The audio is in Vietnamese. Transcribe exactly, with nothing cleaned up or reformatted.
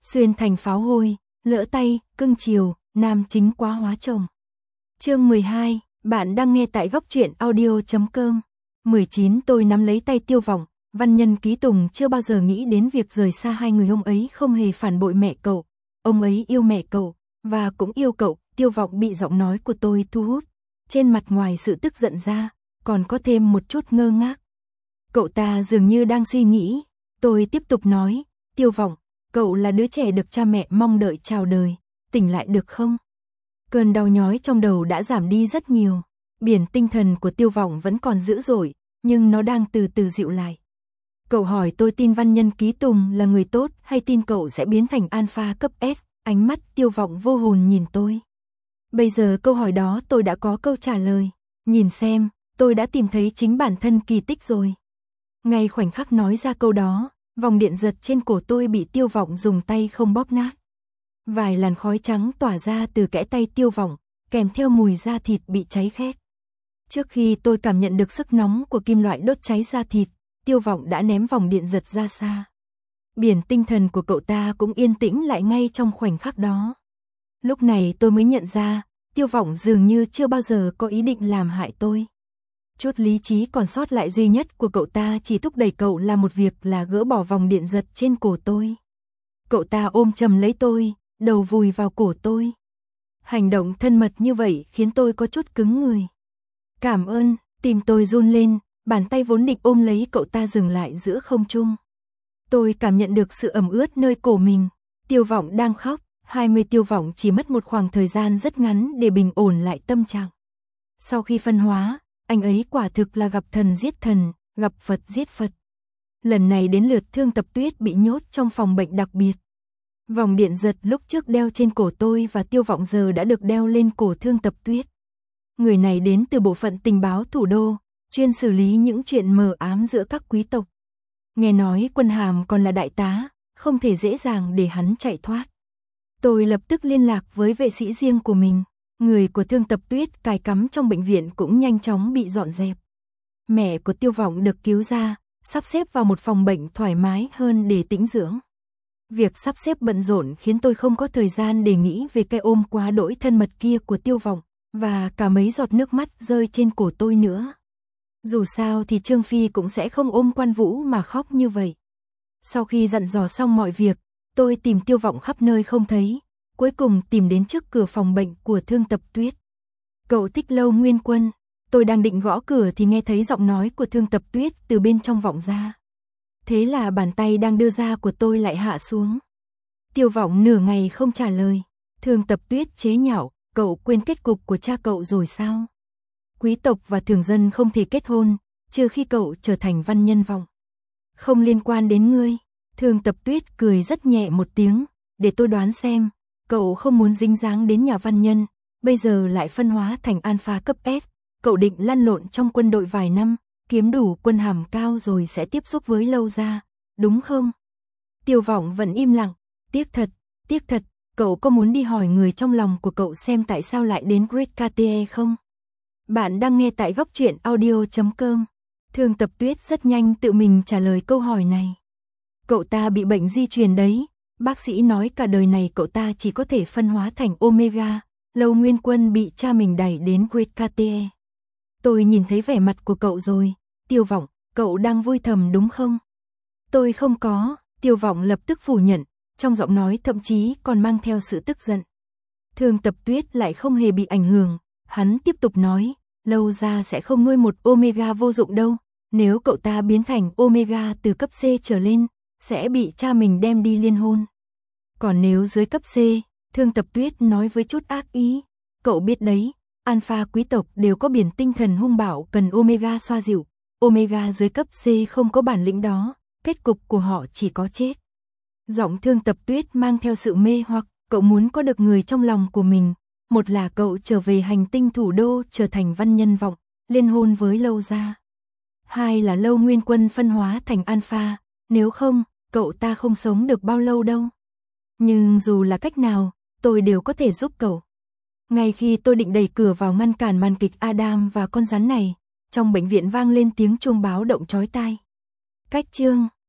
xuyên thành pháo hôi, lỡ tay, cưng chiều, nam chính quá hóa chồng. Chương mười hai, bạn đang nghe tại góc truyện audio chấm com. mười chín Tôi nắm lấy tay Tiêu Vọng, văn nhân Ký Tùng chưa bao giờ nghĩ đến việc rời xa hai người. Ông ấy không hề phản bội mẹ cậu, ông ấy yêu mẹ cậu, và cũng yêu cậu. Tiêu Vọng bị giọng nói của tôi thu hút, trên mặt ngoài sự tức giận ra, còn có thêm một chút ngơ ngác. Cậu ta dường như đang suy nghĩ, tôi tiếp tục nói, Tiêu Vọng, cậu là đứa trẻ được cha mẹ mong đợi chào đời, tỉnh lại được không? Cơn đau nhói trong đầu đã giảm đi rất nhiều, biển tinh thần của Tiêu Vọng vẫn còn dữ dội, nhưng nó đang từ từ dịu lại. Cậu hỏi tôi tin văn nhân Ký Tùng là người tốt hay tin cậu sẽ biến thành alpha cấp S, ánh mắt Tiêu Vọng vô hồn nhìn tôi. Bây giờ câu hỏi đó tôi đã có câu trả lời, nhìn xem, tôi đã tìm thấy chính bản thân kỳ tích rồi. Ngay khoảnh khắc nói ra câu đó, vòng điện giật trên cổ tôi bị Tiêu Vọng dùng tay không bóp nát. Vài làn khói trắng tỏa ra từ kẽ tay Tiêu Vọng, kèm theo mùi da thịt bị cháy khét. Trước khi tôi cảm nhận được sức nóng của kim loại đốt cháy da thịt, Tiêu Vọng đã ném vòng điện giật ra xa. Biển tinh thần của cậu ta cũng yên tĩnh lại ngay trong khoảnh khắc đó. Lúc này tôi mới nhận ra, Tiêu Vọng dường như chưa bao giờ có ý định làm hại tôi. Chút lý trí còn sót lại duy nhất của cậu ta chỉ thúc đẩy cậu làm một việc là gỡ bỏ vòng điện giật trên cổ tôi. Cậu ta ôm chầm lấy tôi, đầu vùi vào cổ tôi. Hành động thân mật như vậy khiến tôi có chút cứng người. Cảm ơn, tim tôi run lên, bàn tay vốn định ôm lấy cậu ta dừng lại giữa không trung. Tôi cảm nhận được sự ẩm ướt nơi cổ mình. Tiêu Vọng đang khóc, hai mươi Tiêu Vọng chỉ mất một khoảng thời gian rất ngắn để bình ổn lại tâm trạng. Sau khi phân hóa, anh ấy quả thực là gặp thần giết thần, gặp Phật giết Phật. Lần này đến lượt Thương Tập Tuyết bị nhốt trong phòng bệnh đặc biệt. Vòng điện giật lúc trước đeo trên cổ tôi và Tiêu Vọng giờ đã được đeo lên cổ Thương Tập Tuyết. Người này đến từ bộ phận tình báo thủ đô, chuyên xử lý những chuyện mờ ám giữa các quý tộc. Nghe nói Quân Hàm còn là đại tá, không thể dễ dàng để hắn chạy thoát. Tôi lập tức liên lạc với vệ sĩ riêng của mình. Người của Thương Tập Tuyết cài cắm trong bệnh viện cũng nhanh chóng bị dọn dẹp. Mẹ của Tiêu Vọng được cứu ra, sắp xếp vào một phòng bệnh thoải mái hơn để tĩnh dưỡng. Việc sắp xếp bận rộn khiến tôi không có thời gian để nghĩ về cái ôm quá đỗi thân mật kia của Tiêu Vọng, và cả mấy giọt nước mắt rơi trên cổ tôi nữa. Dù sao thì Trương Phi cũng sẽ không ôm Quan Vũ mà khóc như vậy. Sau khi dặn dò xong mọi việc, tôi tìm Tiêu Vọng khắp nơi không thấy, cuối cùng tìm đến trước cửa phòng bệnh của Thương Tập Tuyết. Cậu thích Lâu Nguyên Quân. Tôi đang định gõ cửa thì nghe thấy giọng nói của Thương Tập Tuyết từ bên trong vọng ra. Thế là bàn tay đang đưa ra của tôi lại hạ xuống. Tiêu Vọng nửa ngày không trả lời. Thương Tập Tuyết chế nhạo, cậu quên kết cục của cha cậu rồi sao? Quý tộc và thường dân không thể kết hôn, trừ khi cậu trở thành văn nhân Vọng. Không liên quan đến ngươi. Thương Tập Tuyết cười rất nhẹ một tiếng, để tôi đoán xem, cậu không muốn dính dáng đến nhà văn nhân, bây giờ lại phân hóa thành alpha cấp S, cậu định lăn lộn trong quân đội vài năm, kiếm đủ quân hàm cao rồi sẽ tiếp xúc với Lâu gia, đúng không? Tiêu Vọng vẫn im lặng, tiếc thật, tiếc thật, cậu có muốn đi hỏi người trong lòng của cậu xem tại sao lại đến Great Cartier không? Bạn đang nghe tại góc truyện audio chấm com. Thương Tập Tuyết rất nhanh tự mình trả lời câu hỏi này. Cậu ta bị bệnh di truyền đấy, bác sĩ nói cả đời này cậu ta chỉ có thể phân hóa thành Omega, Lâu Nguyên Quân bị cha mình đẩy đến Great Cartier. Tôi nhìn thấy vẻ mặt của cậu rồi, Tiêu Vọng, cậu đang vui thầm đúng không? Tôi không có, Tiêu Vọng lập tức phủ nhận, trong giọng nói thậm chí còn mang theo sự tức giận. Thương Tập Tuyết lại không hề bị ảnh hưởng, hắn tiếp tục nói, Lâu gia sẽ không nuôi một Omega vô dụng đâu, nếu cậu ta biến thành Omega từ cấp C trở lên, sẽ bị cha mình đem đi liên hôn. Còn nếu dưới cấp C, Thương Tập Tuyết nói với chút ác ý, cậu biết đấy, alpha quý tộc đều có biển tinh thần hung bạo cần Omega xoa dịu, Omega dưới cấp C không có bản lĩnh đó, kết cục của họ chỉ có chết. Giọng Thương Tập Tuyết mang theo sự mê hoặc, cậu muốn có được người trong lòng của mình, một là cậu trở về hành tinh thủ đô trở thành văn nhân Vọng, liên hôn với Lâu gia. Hai là Lâu Nguyên Quân phân hóa thành alpha, nếu không, cậu ta không sống được bao lâu đâu. Nhưng dù là cách nào, tôi đều có thể giúp cậu. Ngay khi tôi định đẩy cửa vào ngăn cản màn kịch Adam và con rắn này, trong bệnh viện vang lên tiếng chuông báo động chói tai. Cách chương